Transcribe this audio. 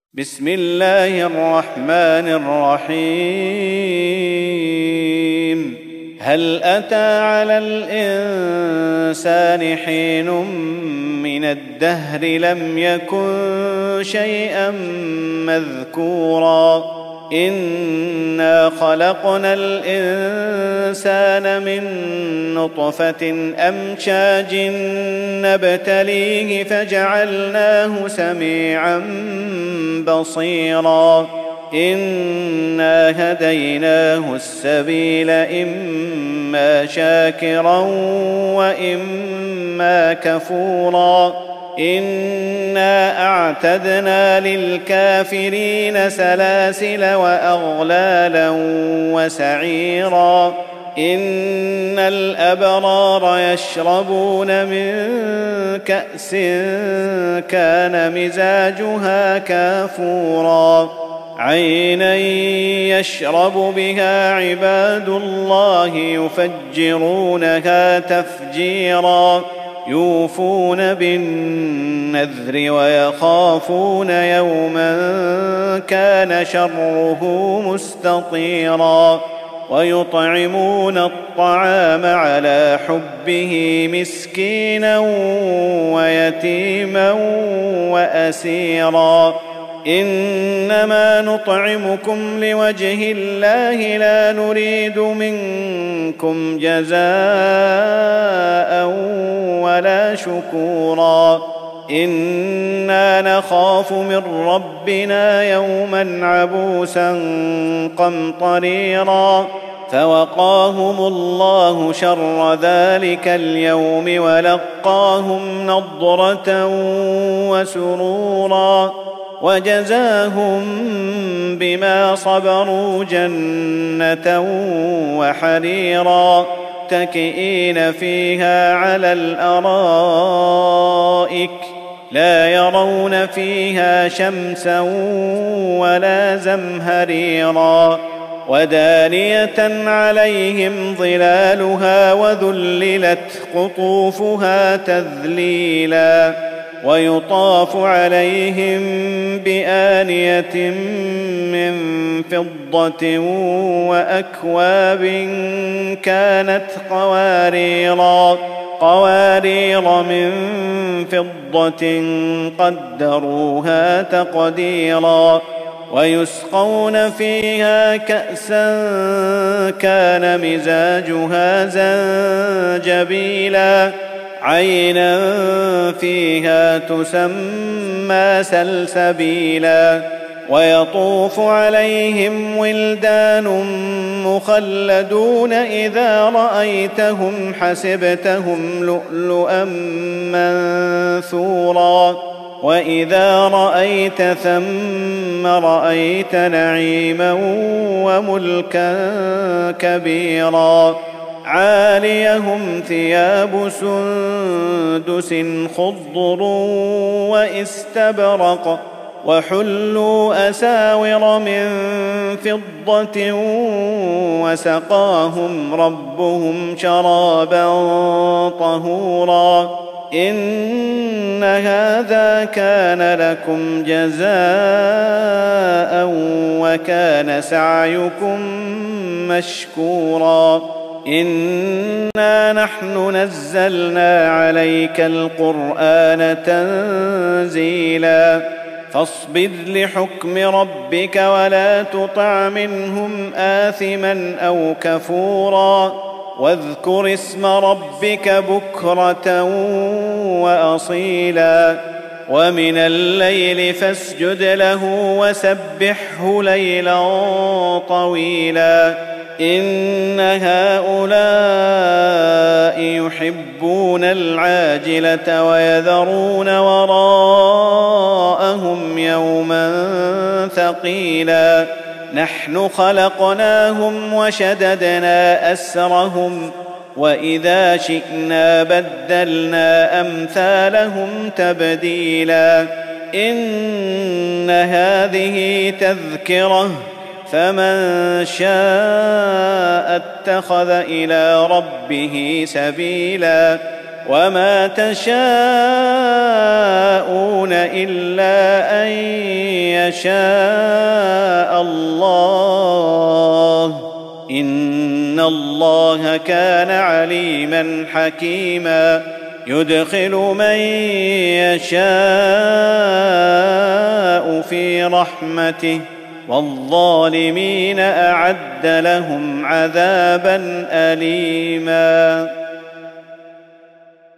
بسم الله الرحمن الرحيم. هل أتى على الإنسان حين من الدهر لم يكن شيئا مذكورا إنا خلقنا الإنسان من نطفة أمشاج نبتليه فجعلناه سميعا بصيرا إنا هديناه السبيل إما شاكرا وإما كفورا إنا أعتدنا للكافرين سلاسل وأغلالا وسعيرا إن الأبرار يشربون من كأس كان مزاجها كافورا عينا يشرب بها عباد الله يفجرونها تفجيرا يوفون بالنذر ويخافون يوما كان شره مستطيرا ويطعمون الطعام على حبه مسكينا ويتيما وأسيرا إنما نطعمكم لوجه الله لا نريد منكم جزاء ولا شكورا إنا نخاف من ربنا يوما عبوسا قمطريرا فوقاهم الله شر ذلك اليوم ولقاهم نضرة وسرورا وجزاهم بما صبروا جنة وحريرا متكئين فيها على الأرائك لا يرون فيها شمسا ولا زمهريرا ودانية عليهم ظلالها وذللت قطوفها تذليلا ويطاف عليهم بآنية من فضة وأكواب كانت قوارير من فضة قدروها تقديرا ويسقون فيها كأسا كان مزاجها زنجبيلا عينا فيها تسمى سلسبيلا ويطوف عليهم ولدان مخلدون إذا رأيتهم حسبتهم لؤلؤا منثورا وإذا رأيت ثم رأيت نعيما وملكا كبيرا عاليهم ثياب سندس خضر واستبرق وحلوا أساور من فضة وسقاهم ربهم شرابا طهورا إن هذا كان لكم جزاء وكان سعيكم مشكورا إنا نحن نزلنا عليك القرآن تنزيلا فاصبر لحكم ربك ولا تطع منهم آثما أو كفورا واذكر اسم ربك بكرة وأصيلا ومن الليل فاسجد له وسبحه ليلا طويلا إن هؤلاء يحبون العاجلة ويذرون وراءهم يوما ثقيلا نحن خلقناهم وشددنا أسرهم وإذا شئنا بدلنا أمثالهم تبديلا إن هذه تذكرة فمن شاء اتخذ إلى ربه سبيلا وما تشاءون إلا أن يشاء الله إن الله كان عليما حكيما يدخل من يشاء في رحمته والظالمين أعد لهم عذابا أليما.